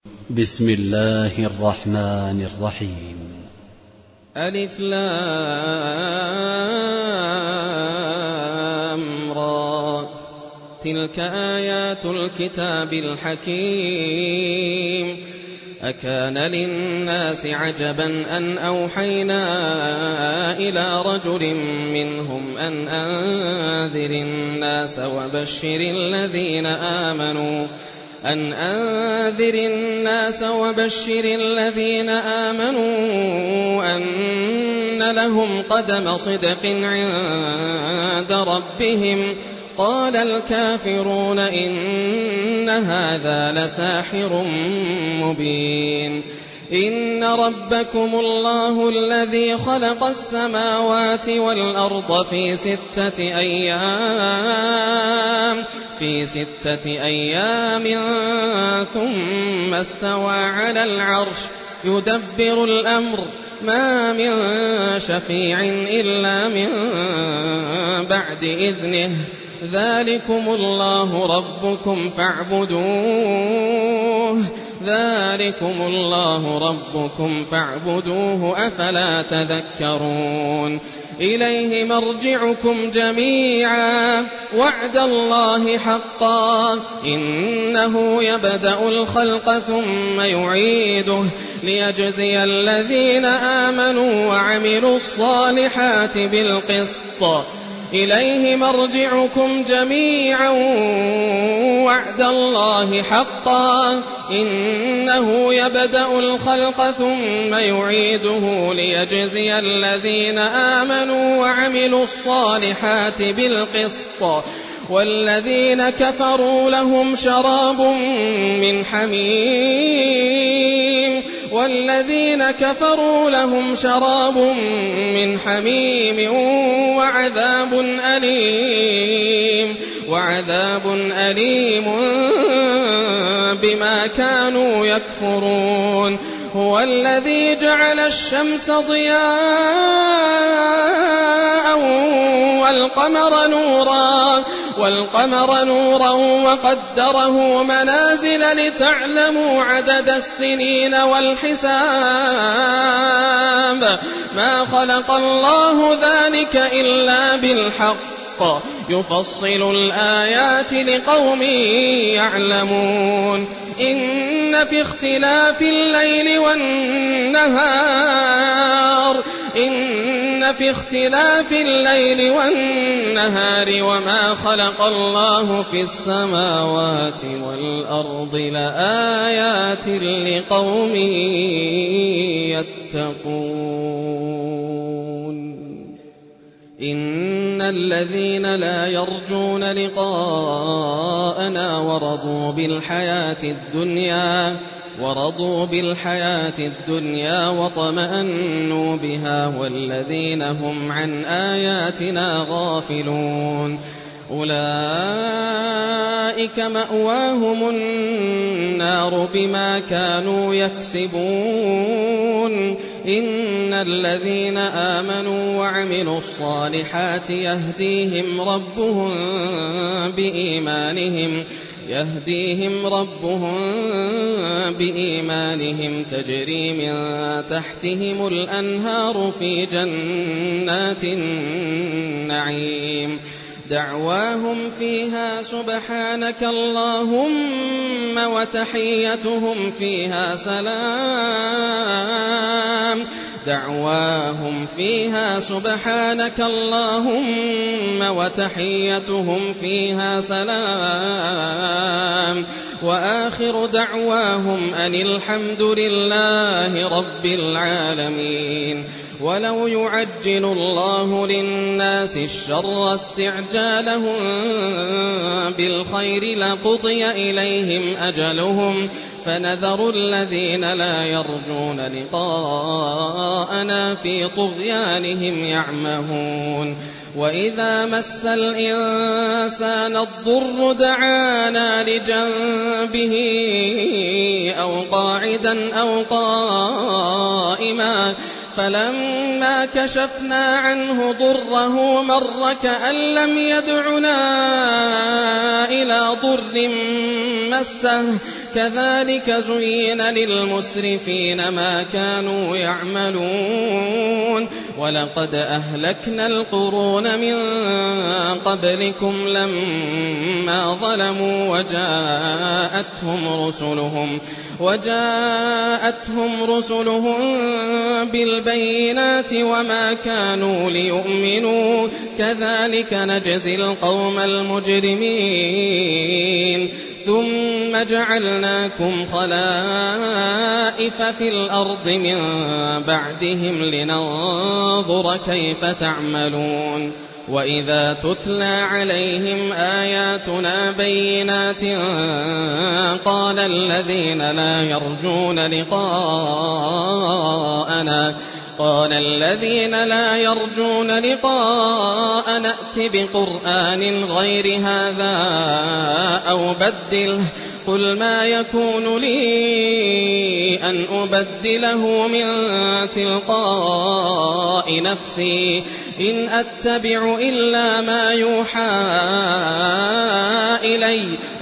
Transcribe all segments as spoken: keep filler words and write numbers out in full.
بسم الله الرحمن الرحيم. ألف لام را، تلك آيات الكتاب الحكيم. أكان للناس عجبا أن أوحينا إلى رجل منهم أن أنذر الناس وبشر الذين آمنوا أن أنذر الناس وبشر الذين آمنوا أن لهم قدم صدق عند ربهم. قال الكافرون إن هذا لساحر مبين. إن ربكم الله الذي خلق السماوات والأرض في ستة أيام في ستة أيام ثم استوى على العرش يدبر الأمر ما من شفيع إلا من بعد إذنه. ذلكم الله ربكم فاعبدوه ذلكم الله ربكم فاعبدوه أفلا تذكرون. إليه مرجعكم جميعا وعد الله حقا إنه يبدأ الخلق ثم يعيده ليجزي الذين آمنوا وعملوا الصالحات بالقسط. إليه مرجعكم جميعا وعد الله حقا إنه يبدأ الخلق ثم يعيده ليجزي الذين آمنوا وعملوا الصالحات بالقسط. والذين كفروا لهم شراب من حميم والذين كفروا لهم شراب من حميم وعذاب أليم وعذاب أليم بما كانوا يكفرون. هو الذي جعل الشمس ضياء والقمر نورا والقمر نورا وقدره منازل لتعلموا عدد السنين والحساب. ما خلق الله ذلك إلا بالحق يفصل الآيات لقوم يعلمون. إن في اختلاف الليل والنهار إن في اختلاف الليل والنهار وما خلق الله في السماوات والأرض لآيات لقوم يتقون. إن الذين لا يرجون لقاءنا ورضوا بالحياة الدنيا ورضوا بالحياة الدنيا وطمأنوا بها والذين هم عن آياتنا غافلون أولئك مأواهم النار بما كانوا يكسبون. إن الذين آمنوا وعملوا الصالحات يهديهم ربهم بإيمانهم يهديهم ربهم بإيمانهم تجري من تحتهم الأنهار في جنات النعيم. دعواهم فيها سبحانك اللهم وتحيتهم فيها سلام دعواهم فيها سبحانك اللهم وتحيتهم فيها سلام وآخر دعواهم أن الحمد لله رب العالمين. ولو يعجل الله للناس الشر استعجالهم بالخير لقضي إليهم أجلهم فنذر الذين لا يرجون لقاءنا في طغيانهم يعمهون. وإذا مس الإنسان الضر دعانا لجنبه أو قاعدا أو قائما فلما كشفنا عنه ضره مر كأن لم يدعنا إلى ضر مسه كذلك زين للمسرفين ما كانوا يعملون ولقد أهلكنا القرون من قبلكم لما ظلموا وجاءتهم رسلهم وجاءتهم رسلهم بالبينات وما كانوا ليؤمنوا كذلك نجزي القوم المجرمين ثم جعلناكم خلائف في الأرض من بعدهم لننظر كيف تعملون وإذا تتلى عليهم آياتنا بينات قال الذين لا يرجون لقاءنا قال الذين لا يرجون لقاءنا ائت بقرآن غير هذا أو بدله قل ما يكون لي أن أبدله من تلقاء نفسي إن أتبع إلا ما يوحى إلي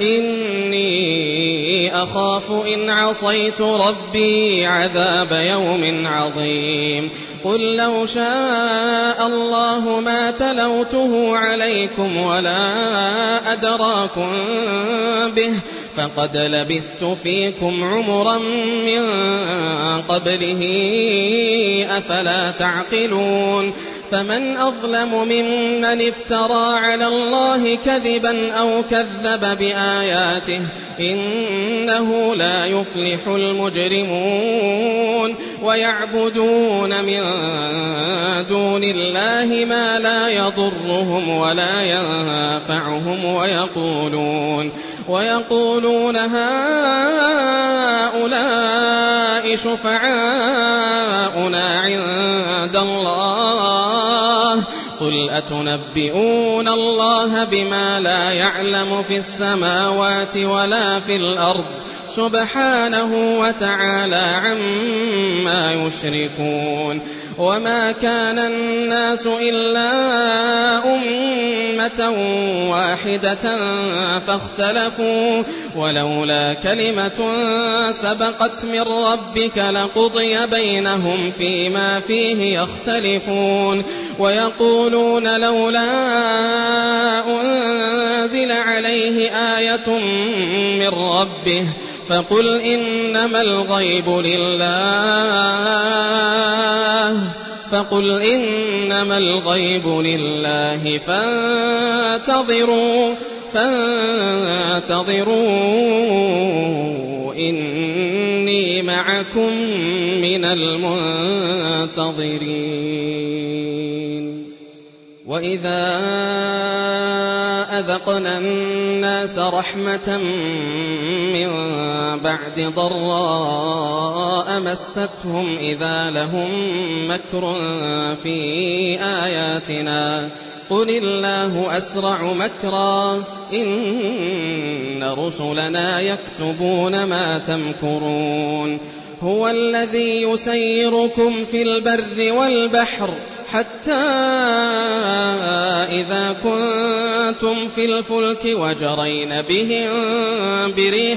إني أخاف إن عصيت ربي عذاب يوم عظيم قل لو شاء الله ما تلوته عليكم ولا أدراكم به فقد لبثت فيكم عمرا من قبله أفلا تعقلون فمن أظلم ممن افترى على الله كذبا أو كذب بآياته إنه لا يفلح المجرمون ويعبدون من دون الله ما لا يضرهم ولا ينفعهم ويقولون ويقولون هؤلاء شفعاؤنا عند الله قل أتنبئون الله بما لا يعلم في السماوات ولا في الأرض سبحانه وتعالى عما يشركون وما كان الناس إلا أمة واحدة فاختلفوا ولولا كلمة سبقت من ربك لقضي بينهم فيما فيه يختلفون ويقولون لولا أنزل عليه آية من ربه فقل إنما الغيب لله فقل إنما الغيب لله فانتظروا فانتظروا إني معكم من المنتظرين وإذا أذقنا الناس رحمة من بعد ضراء مستهم إذا لهم مكر في آياتنا قل الله أسرع مكرا إن رسلنا يكتبون ما تمكرون هو الذي يسيركم في البر والبحر حتى إذا كنتم في الفلك وجرين بهم بريح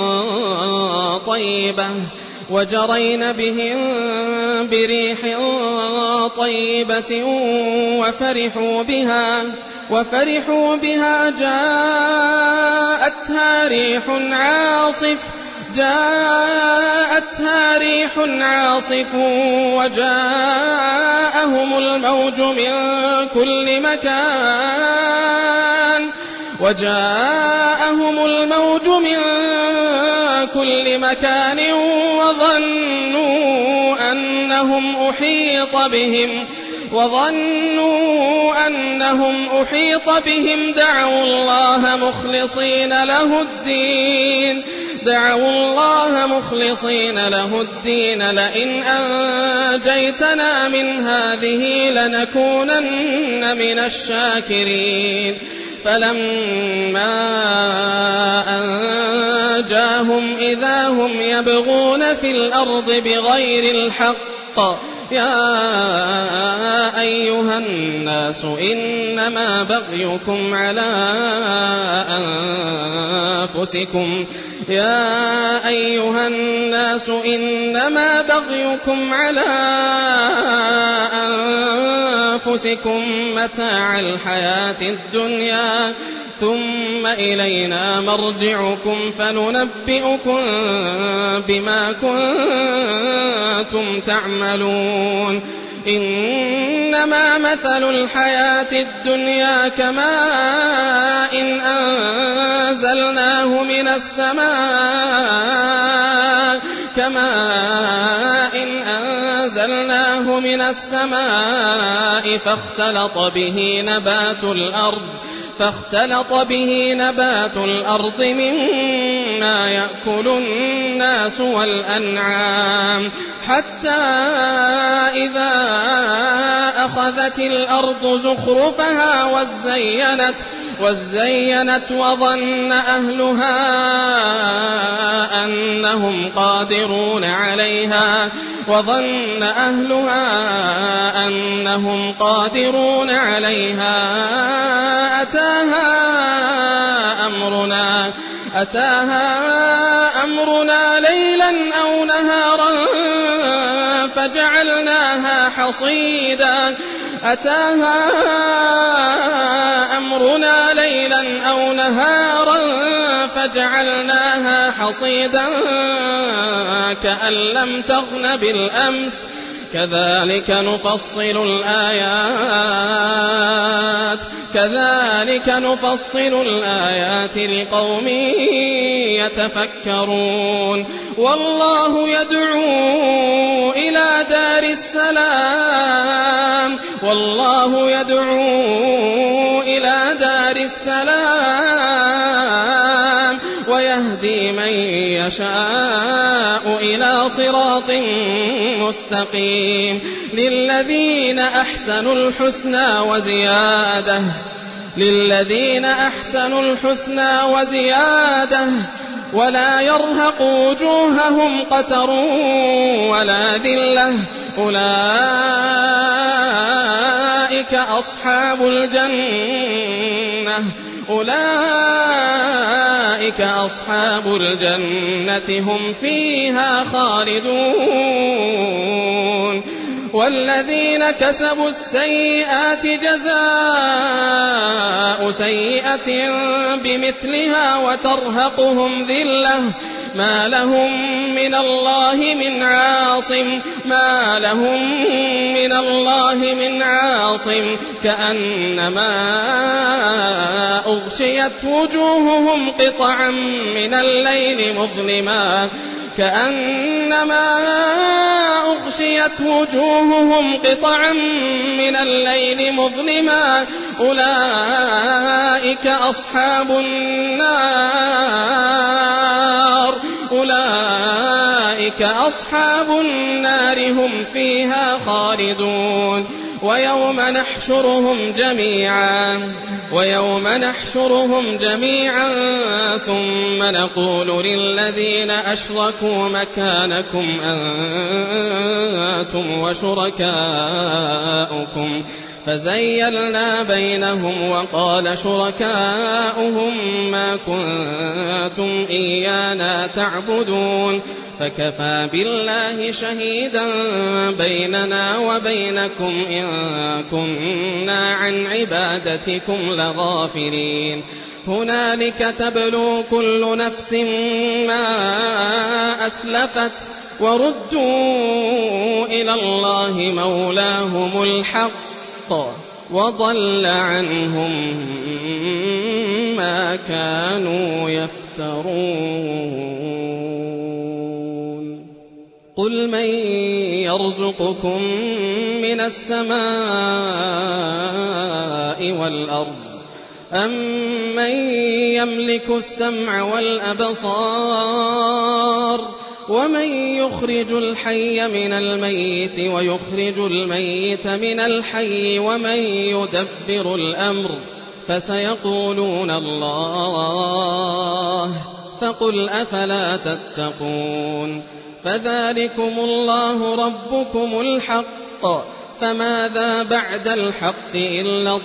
طيبة وجرين بهم بريح طيبة وفرحوا بها وفرحوا بها جاءتها ريح عاصف جاءتها ريح عاصف وجاءهم الموج من كل مكان وجاءهم الموج من كل مكان وظنوا أنهم أحيط بهم وظنوا أنهم أحيط بهم دعوا الله مخلصين له الدين دعوا الله مخلصين له الدين لئن أنجيتنا من هذه لنكونن من الشاكرين فلما أنجاهم إذا هم يبغون في الأرض بغير الحق يا أيها الناس إنما بغيكم على أنفسكم يا أيها الناس إنما بغيكم على أنفسكم متاع الحياة الدنيا ثم إلينا مرجعكم فننبئكم بما كنتم تعملون إنما مثل الحياة الدنيا كماء إن أنزلناه من السماء كماء إن أنزلناه من السماء فاختلط به نبات الأرض فاختلط به نبات الأرض مما يأكل الناس والأنعام حتى إذا أخذت الأرض زخرفها وزينت وزينت وظن أهلها أنهم قادرون عليها وظن أهلها أنهم قادرون عليها أتاها أمرنا أتاها أمرنا ليلا أو نهارا فجعلناها حصيدا أتاها أمرنا ليلا أو نهارا فجعلناها حصيدا كأن لم تغن بالأمس كذلك نفصل الآيات كذلك نفصل الآيات لقوم يتفكرون والله يدعو إلى دار السلام والله يدعو إلى دار السلام ويهدي من يشاء إلى صراط مستقيم للذين أحسنوا الحسنى وزيادة للذين أحسنوا الحسنى وزيادة ولا يرهق وجوههم قتر ولا ذلة أولئك أصحاب الجنة أولئك أصحاب الجنة هم فيها خالدون والذين كسبوا السيئات جزاء سيئة بمثلها وترهقهم ذلة ما لهم من الله من عاصم ما لهم من الله من عاصم كأنما أغشيت وجوههم قطعا من الليل مظلما كأنما أغشيت وجوههم قطعا من الليل مظلما أولئك أصحاب النار أولئك أصحاب النار هم فيها خالدون ويوم نحشرهم جميعا ويوم نحشرهم جميعا ثم نقول للذين أشركوا مكانكم أنتم وشركاؤكم فزيلنا بينهم وقال شركاؤهم ما كنتم إيانا تعبدون فكفى بالله شهيدا بيننا وبينكم إن كنا عن عبادتكم لغافلين هنالك تبلو كل نفس ما أسلفت وردوا إلى الله مولاهم الحق وضل عنهم ما كانوا يفترون قل من يرزقكم من السماء والأرض أم من يملك السمع والأبصار ومن يخرج الحي من الميت ويخرج الميت من الحي ومن يدبر الأمر فسيقولون الله فقل أفلا تتقون فذلكم الله ربكم الحق فماذا بعد الحق إلا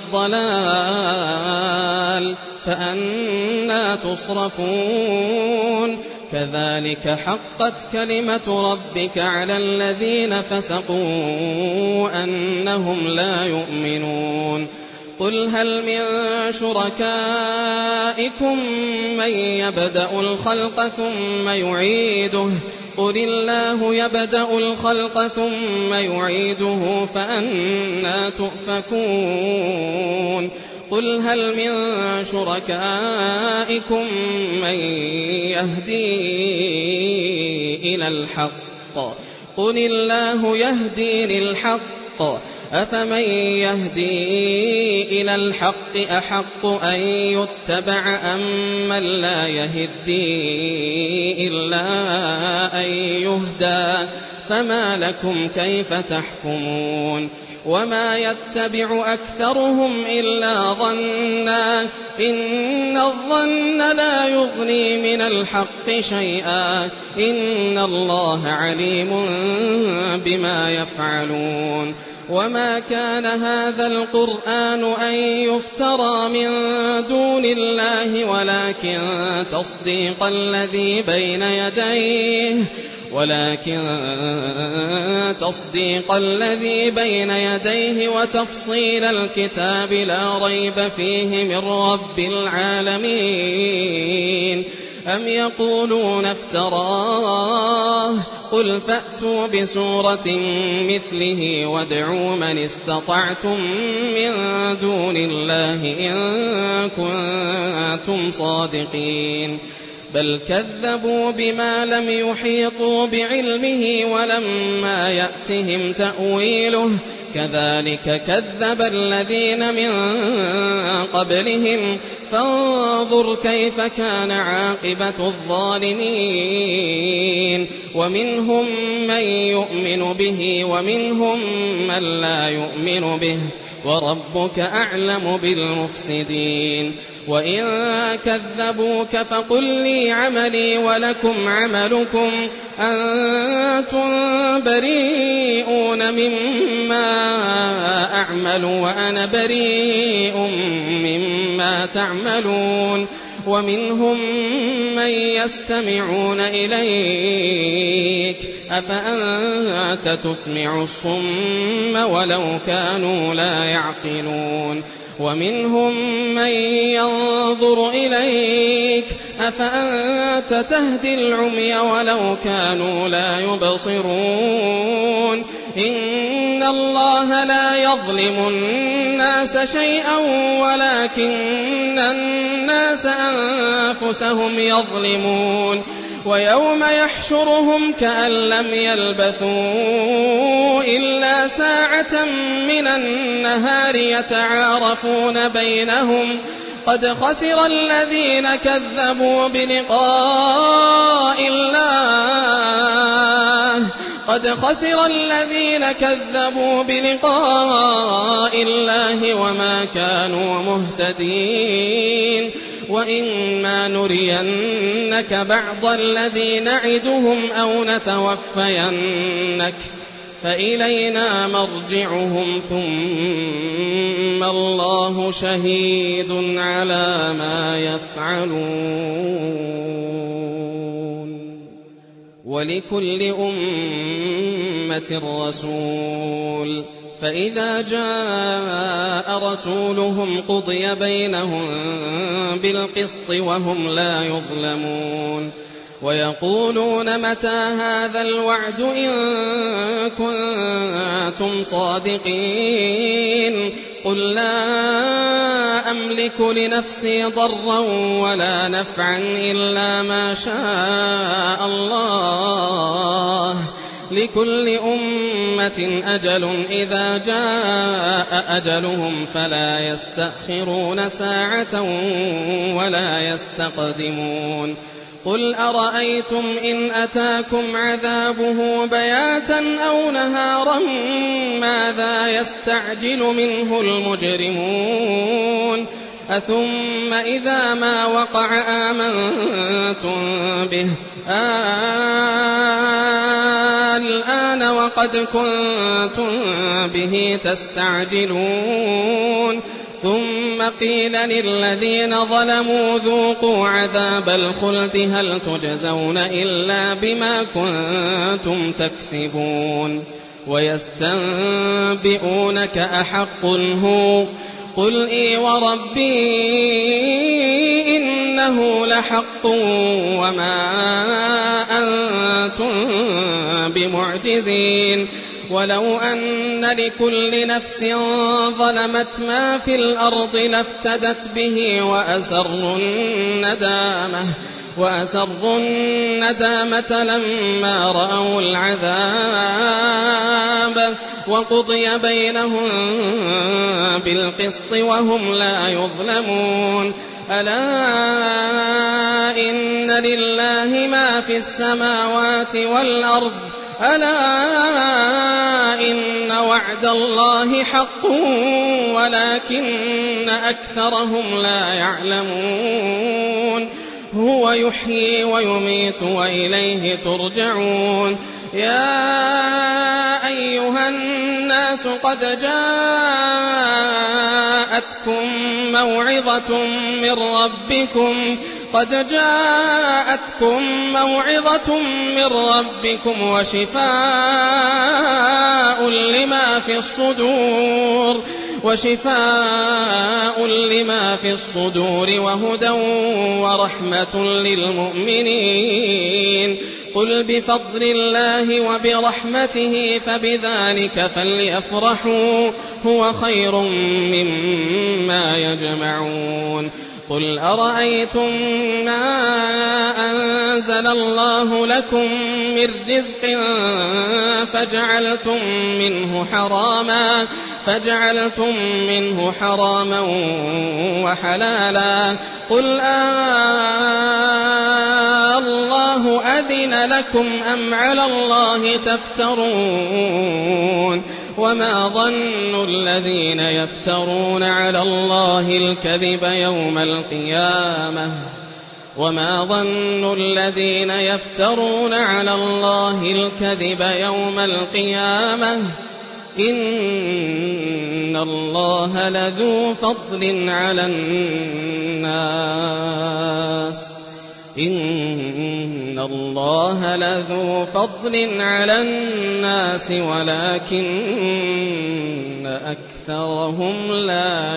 الضلال فأنى تصرفون كذلك حقت كلمة ربك على الذين فسقوا أنهم لا يؤمنون قل هل من شركائكم من يبدأ الخلق ثم يعيده قل الله يبدأ الخلق ثم يعيده فأنى تؤفكون قل هل من شركائكم من يهدي إلى الحق قل الله يهدي للحق أفمن يهدي إلى الحق أحق أن يتبع أم من لا يهدي إلا أن يهدى فما لكم كيف تحكمون وما يتبع أكثرهم إلا ظنا إن الظن لا يغني من الحق شيئا إن الله عليم بما يفعلون وما كان هذا القرآن أن يفترى من دون الله ولكن تصديق الذي بين يديه ولكن تصديق الذي بين يديه وتفصيل الكتاب لا ريب فيه من رب العالمين أم يقولون افتراه قل فأتوا بسورة مثله وادعوا من استطعتم من دون الله إن كنتم صادقين بل كذبوا بما لم يحيطوا بعلمه ولما يأتهم تأويله كذلك كذب الذين من قبلهم فانظر كيف كان عاقبة الظالمين ومنهم من يؤمن به ومنهم من لا يؤمن به وربك أعلم بالمفسدين وإن كذبوك فقل لي عملي ولكم عملكم أنتم بريئون مما أعمل وأنا بريء مما تعملون ومنهم من يستمعون إليك أفأنت تسمع الصم ولو كانوا لا يعقلون ومنهم من ينظر إليك أفأنت تهدي العمي ولو كانوا لا يبصرون إن الله لا يظلم الناس شيئا ولكن الناس أنفسهم يظلمون ويوم يحشرهم كأن لم يلبثوا إلا ساعة من النهار يتعارفون بينهم قد خسر الذين كذبوا بلقاء الله قد خسر الذين كذبوا بلقاء الله وما كانوا مهتدين وإما نرينك بعض الذي نعدهم أو نتوفينك فإلينا مرجعهم ثم الله شهيد على ما يفعلون ولكل أمة رسول فإذا جاء رسولهم قضي بينهم بالقسط وهم لا يظلمون ويقولون متى هذا الوعد إن كنتم صادقين قل لا أملك لنفسي ضرا ولا نفعا إلا ما شاء الله لكل أمة أجل إذا جاء أجلهم فلا يستأخرون ساعة ولا يستقدمون قل أرأيتم إن أتاكم عذابه بياتا أو نهارا ماذا يستعجل منه المجرمون أثم إذا ما وقع آمنتم به الآن وقد كنتم به تستعجلون ثم قيل للذين ظلموا ذوقوا عذاب الخلد هل تجزون إلا بما كنتم تكسبون ويستنبئونك أحق هو قل إي وربي إنه لحق وما أنتم بمعجزين ولو أن لكل نفس ظلمت ما في الأرض لافتدت به وأسروا الندامة وأسروا الندامة لما رأوا العذاب وقضي بينهم بالقسط وهم لا يظلمون ألا إن لله ما في السماوات والأرض ألا إن وعد الله حق ولكن أكثرهم لا يعلمون هو يحيي ويميت وإليه ترجعون يا أيها الناس قد جاءتكم موعظة من ربكم قد جاءتكم موعظة من ربكم وشفاء لما في الصدور وشفاء لما في الصدور وهدى ورحمة للمؤمنين قل بفضل الله وبرحمته فبذلك فليفرحوا هو خير مما يجمعون قل أرأيتم ما أنزل الله لكم من رزق فجعلتم منه حراما فجعلتم منه حراما وحلالا قل آه الله أذن لكم أم على الله تفترون وما ظن الذين يفترون على الله الكذب يوم القيامة وما ظن الذين يفترون على الله الكذب يوم القيامة إن الله لذو فضل على الناس إن الله لذو فضل على الناس ولكن أكثرهم لا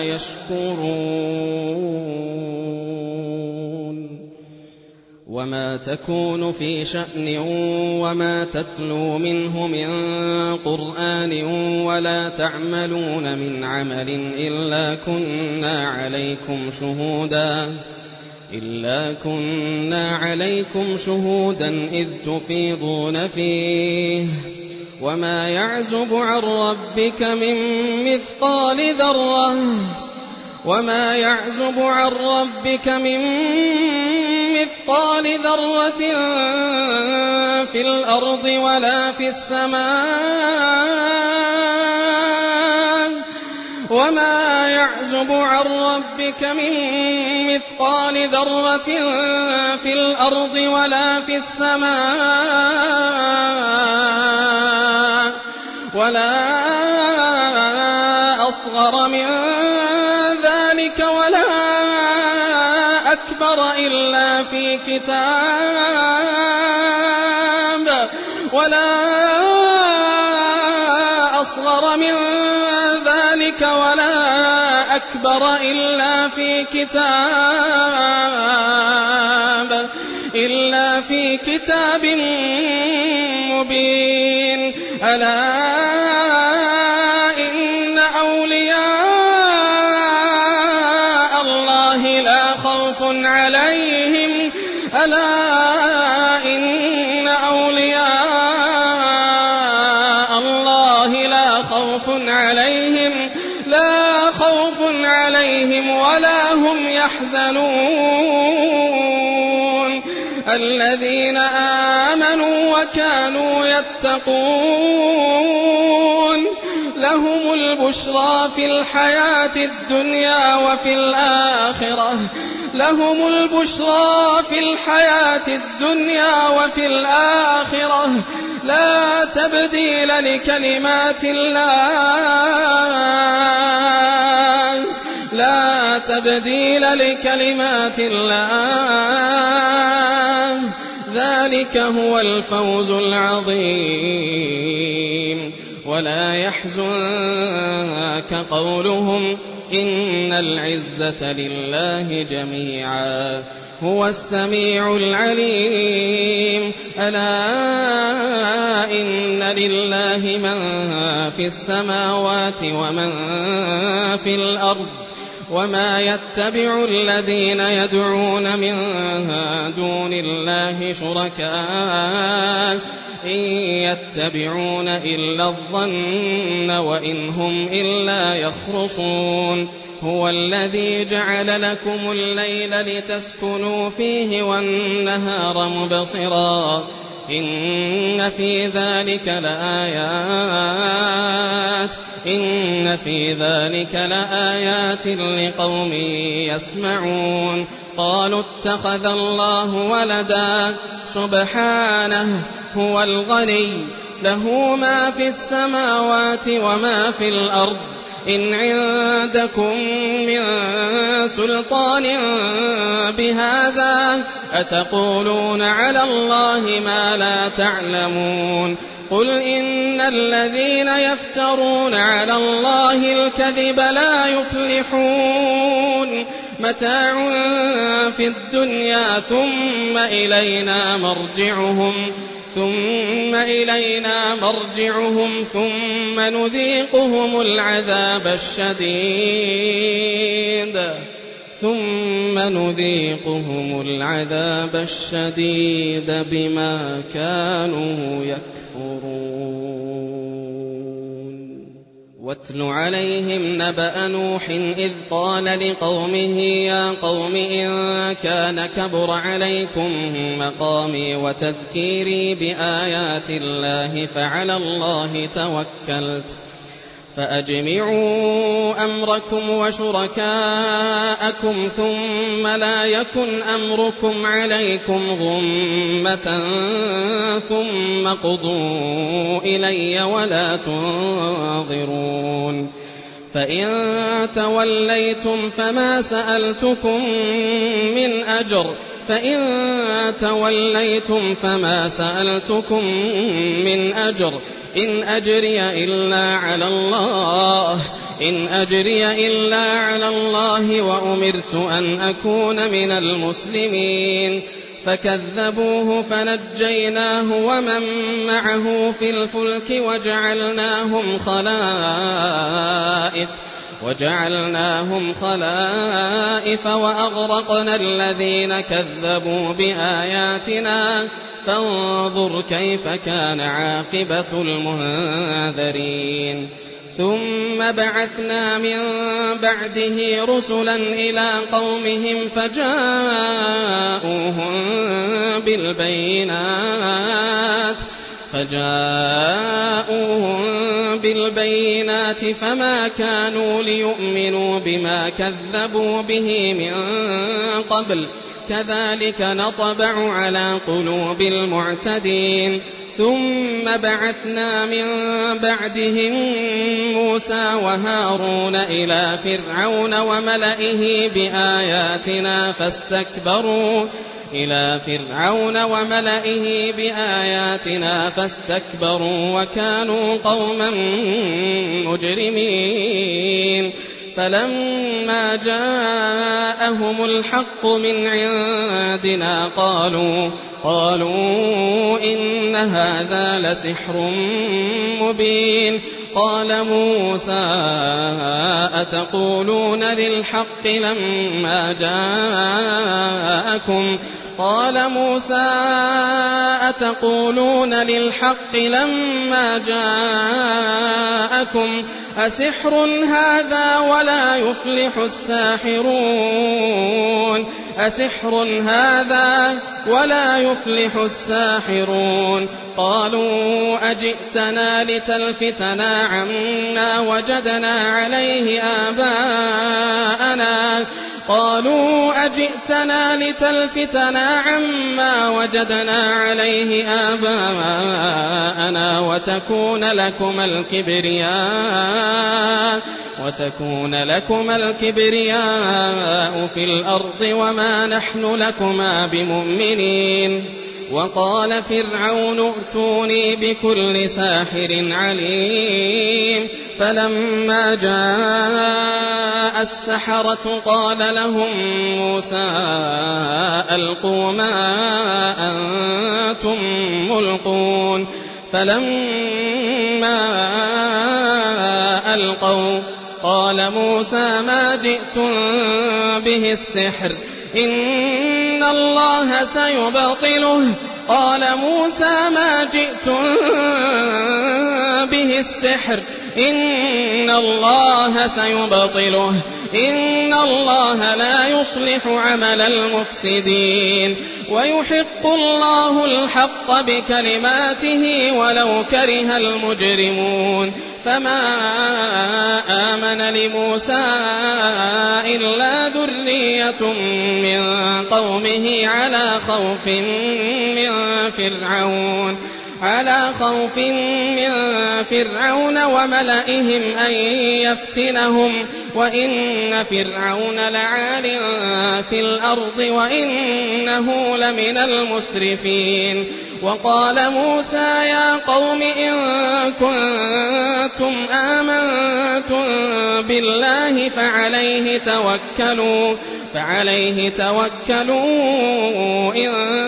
يشكرون وما تكون في شأن وما تتلو منه من قرآن ولا تعملون من عمل إلا كنا عليكم شهودا إلا كنا عليكم شهودا إذ تفيضون فيه وما يعزب عن ربك من مثقال ذرة وما يعزب عن ربك من مثقال ذرة في الأرض ولا في السماء وما يعزب عن ربك من مثقال ذرة في الأرض ولا في السماء ولا أصغر من ذلك ولا أكبر إلا في كتاب ولا أصغر من ذلك ولا أكبر إلا في كتاب إلا في كتاب مبين ألا إن أولياء الله لا خوف عليهم ألا إن أولياء الله لا خوف عليهم لا خوف عليهم ولا هم يحزنون الذين آمنوا وكانوا يتقون لهم البشرى في الحياة الدنيا وفي الآخرة لهم البشرى في الحياة الدنيا وفي الآخرة لا تبديل لكلمات الله لا تبديل لكلمات الله ذلك هو الفوز العظيم. ولا يحزنك قولهم إن العزة لله جميعا هو السميع العليم. ألا إن لله من في السماوات ومن في الأرض وما يتبع الذين يدعون من دون الله شركاء إن يتبعون إلا الظن وإن هم إلا يخرصون. هو الذي جعل لكم الليل لتسكنوا فيه والنهار مبصرا إن في ذلك لآيات إن في ذلك لآيات لقوم يسمعون. قالوا اتخذ الله ولدا سبحانه هو الغني له ما في السماوات وما في الأرض إن عندكم من سلطان بهذا أتقولون على الله ما لا تعلمون. قل إن الذين يفترون على الله الكذب لا يفلحون متاع في الدنيا ثم إلينا مرجعهم ثم إلينا مرجعهم ثم نذيقهم العذاب الشديد ثم نذيقهم العذاب الشديد بما كانوا يكفرون. واتل عليهم نبأ نوح إذ قال لقومه يا قوم إن كان كبر عليكم مقامي وتذكيري بآيات الله فعلى الله توكلت فأجمعوا أمركم وشركاءكم ثم لا يكن أمركم عليكم غمة ثم قضوا إلي ولا تنظرون. فإن توليتم فما سألتكم من أجر فإن توليتم فما سألتكم من أجر إن أجري إلا على الله إن أجري إلا على الله وأمرت أن أكون من المسلمين. فكذبوه فنجيناه ومن معه في الفلك وجعلناهم خلائف وجعلناهم خلائف وأغرقنا الذين كذبوا بآياتنا فانظر كيف كان عاقبة المنذرين. ثم بعثنا من بعده رسلا إلى قومهم فجاءوهم بالبينات فجاءوهم بالبينات فما كانوا ليؤمنوا بما كذبوا به من قبل كذلك نطبع على قلوب المعتدين. ثم بعثنا من بعدهم موسى وهارون إلى فرعون وملئه بآياتنا فاستكبروا إلى فرعون وملئه بآياتنا فاستكبروا وكانوا قوما مجرمين. فلما جاءهم الحق من عندنا قالوا قالوا إن هذا لسحر مبين. قال موسى أتقولون للحق لما جاءكم قال موسى أتقولون للحق لما جاءكم أسحر هذا ولا يفلح الساحرون أسحر هذا ولا يفلح الساحرون قالوا أجئتنا لتلفتنا عما وجدنا عليه آباءنا قالوا أجئتنا لتلفتنا عما وجدنا عليه آباءنا وتكون لكما الكبرياء وتكون لكما الكبرياء في الأرض وما نحن لكما بمؤمنين وقال فرعون ائتوني بكل ساحر عليم فلما جاء السحرة قال لهم موسى ألقوا ما أنتم ملقون فلما ألقوا قال موسى ما جئتم به السحر إن الله سيبطله قال موسى ما جئتم به السحر إن الله سيبطله إن الله لا يصلح عمل المفسدين ويحق الله الحق بكلماته ولو كره المجرمون فما آمن لموسى إلا ذرية من قومه على خوف من فرعون على خوف من فرعون وملئهم أن يفتنهم وإن فرعون لعال في الأرض وإنه لمن المسرفين وقال موسى يا قوم إن كنتم آمنتم بالله فعليه توكلوا فعليه توكلوا إن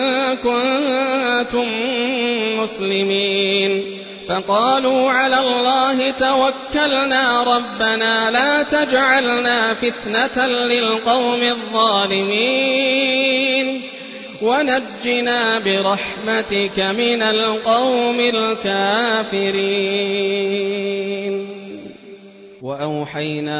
كنتم مسلمين فقالوا على الله توكلنا ربنا لا تجعلنا فتنة للقوم الظالمين ونجنا برحمتك من القوم الكافرين وأوحينا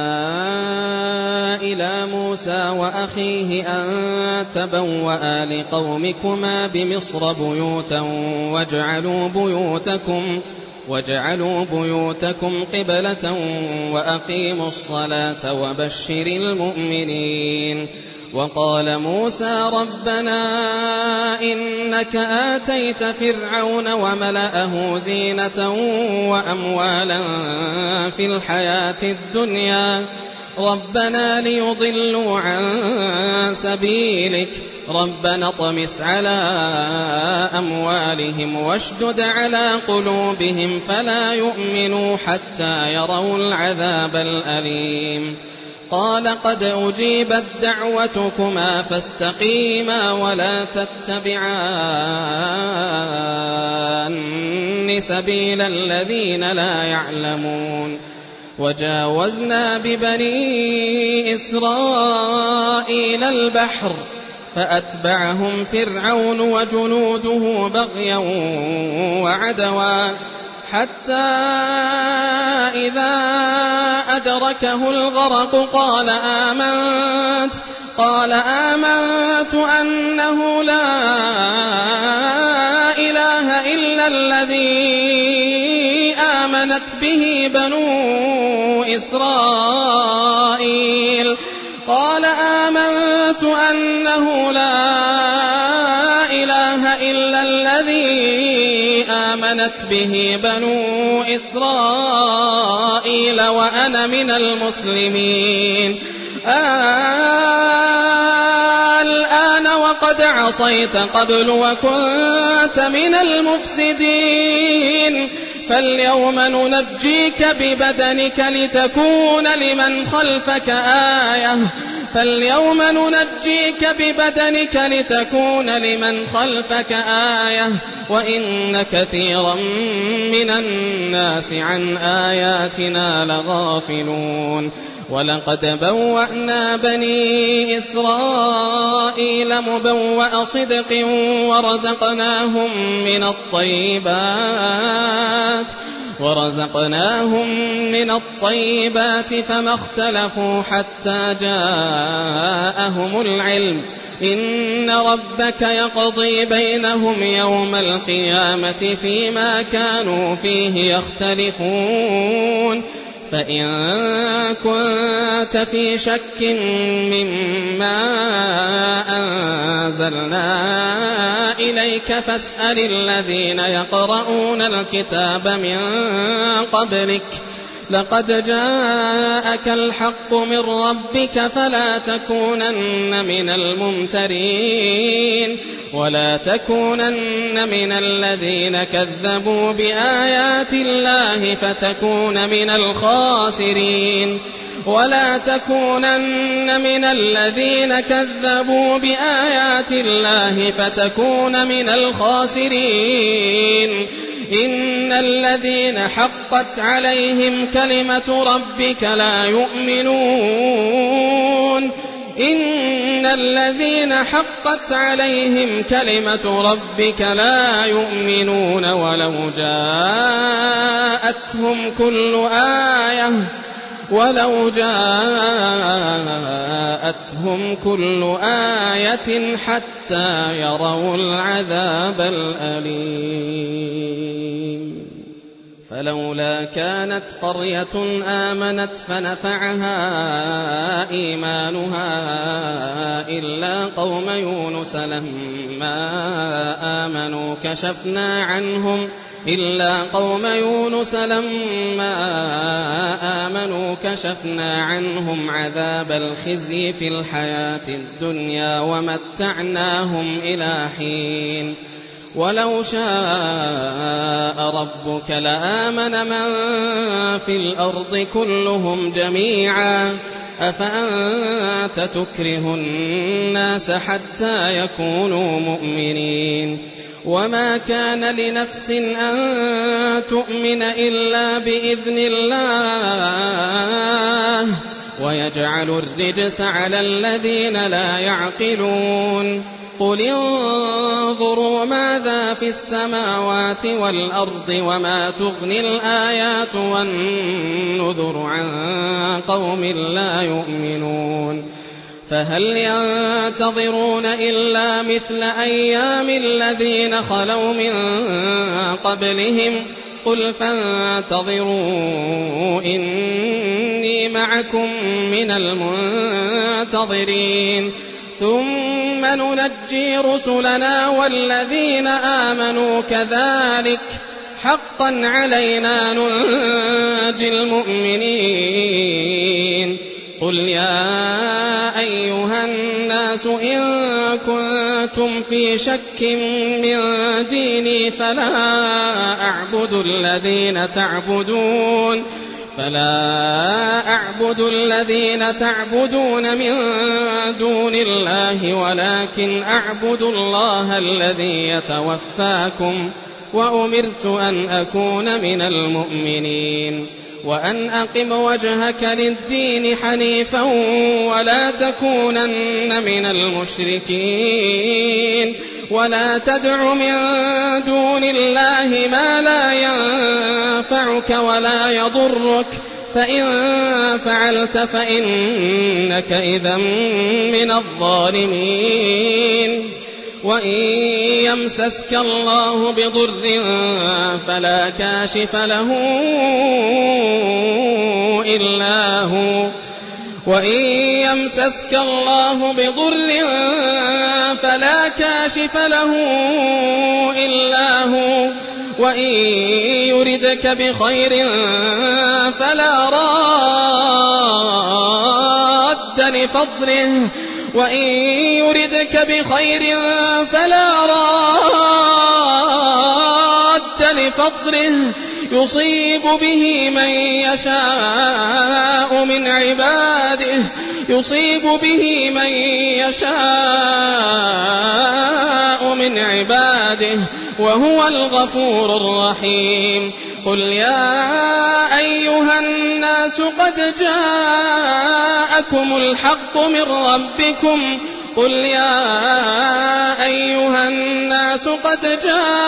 إلى موسى وأخيه أن تبوأ لقومكما بمصر بيوتا واجعلوا بيوتكم واجعلوا بيوتكم قبلة وأقيموا الصلاة وبشر المؤمنين وقال موسى ربنا إنك آتيت فرعون وملأه زينة وأموالا في الحياة الدنيا ربنا ليضلوا عن سبيلك ربنا اطمس على أموالهم واشدد على قلوبهم فلا يؤمنوا حتى يروا العذاب الأليم قال قد أجيبت دعوتكما فاستقيما ولا تتبعان سبيل الذين لا يعلمون وجاوزنا ببني إسرائيل البحر فأتبعهم فرعون وجنوده بغيا وعدوا حتى إذا أدركه الغرق قال آمنت قال آمنت أنه لا إله إلا الذي آمنت به بنو إسرائيل قال آمنت أنه لا إله إلا الذي آمنت به بنو إسرائيل وأنا من المسلمين الآن وقد عصيت قبل وكنت من المفسدين فاليوم ننجيك ببدنك لتكون لمن خلفك آية فاليوم ننجيك ببدنك لتكون لمن خلفك آية وإن كثيرا من الناس عن آياتنا لغافلون ولقد بوأنا بني إسرائيل مبوأ صدق ورزقناهم من الطيبات ورزقناهم من الطيبات فما اختلفوا حتى جاءهم العلم إن ربك يقضي بينهم يوم القيامة فيما كانوا فيه يختلفون فإن كنت في شك مما أنزلنا إليك فاسأل الذين يقرؤون الكتاب من قبلك لقد جاءك الحق من ربك فلا تكونن من الممترين ولا تكونن من الذين كذبوا بآيات الله فتكون من الخاسرين ولا تكونن من الذين كذبوا بآيات الله فتكون من الخاسرين إن الذين حقت عليهم كلمة ربك لا يؤمنون إن الذين حقت عليهم كلمة ربك لا يؤمنون ولو جاءتهم كل آية ولو جاءتهم كل آية حتى يروا العذاب الأليم فلولا كانت قرية آمنت فنفعها إيمانها إلا قوم يونس لما آمنوا كشفنا عنهم إلا قوم يونس لما آمنوا كشفنا عنهم عذاب الخزي في الحياة الدنيا ومتعناهم إلى حين ولو شاء ربك لآمن من في الأرض كلهم جميعا أفأنت تكره الناس حتى يكونوا مؤمنين وما كان لنفس أن تؤمن إلا بإذن الله ويجعل الرجس على الذين لا يعقلون قل انظروا ماذا في السماوات والأرض وما تغني الآيات والنذر عن قوم لا يؤمنون فهل ينتظرون إلا مثل أيام الذين خلوا من قبلهم قل فانتظروا إني معكم من المنتظرين ثم ننجي رسلنا والذين آمنوا كذلك حقا علينا ننجي المؤمنين قل يا أيها الناس إن كنتم في شك من ديني فلا أعبد الذين تعبدون فلا أعبد الذين تعبدون من دون الله ولكن أعبد الله الذي يتوفاكم وأمرت أن أكون من المؤمنين وأن أقم وجهك للدين حنيفا ولا تكونن من المشركين ولا تدع من دون الله ما لا ينفعك ولا يضرك فإن فعلت فإنك إذا من الظالمين وإن يمسسك الله بضر فلا كاشف له إلا هو وإن يمسسك الله بضر فلا كاشف له إلا هو وإن يردك بخير فلا راد لفضله وإن يردك بخير فلا راد لفضله يصيب به من يشاء من عباده يصيب به من يشاء من عباده وهو الغفور الرحيم. قل يا أيها الناس قد جاءكم الحق من ربكم قل يا أيها الناس قد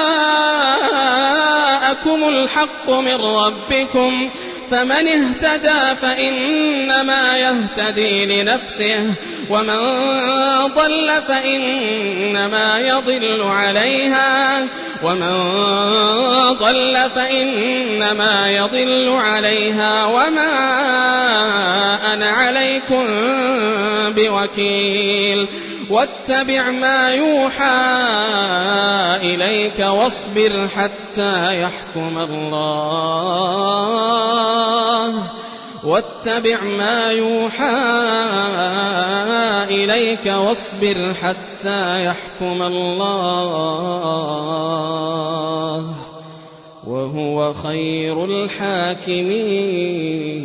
جاءكم الحق من ربكم فمن اهتدى فإنما يهتدي لنفسه ومن ضل فإنما يضل عليها ومن ضل فإنما يضل عليها وما أنا عليكم بوكيل. واتبع ما يوحى إليك واصبر حتى يحكم الله واتبع ما يوحى إليك واصبر حتى يحكم الله وهو خير الحاكمين.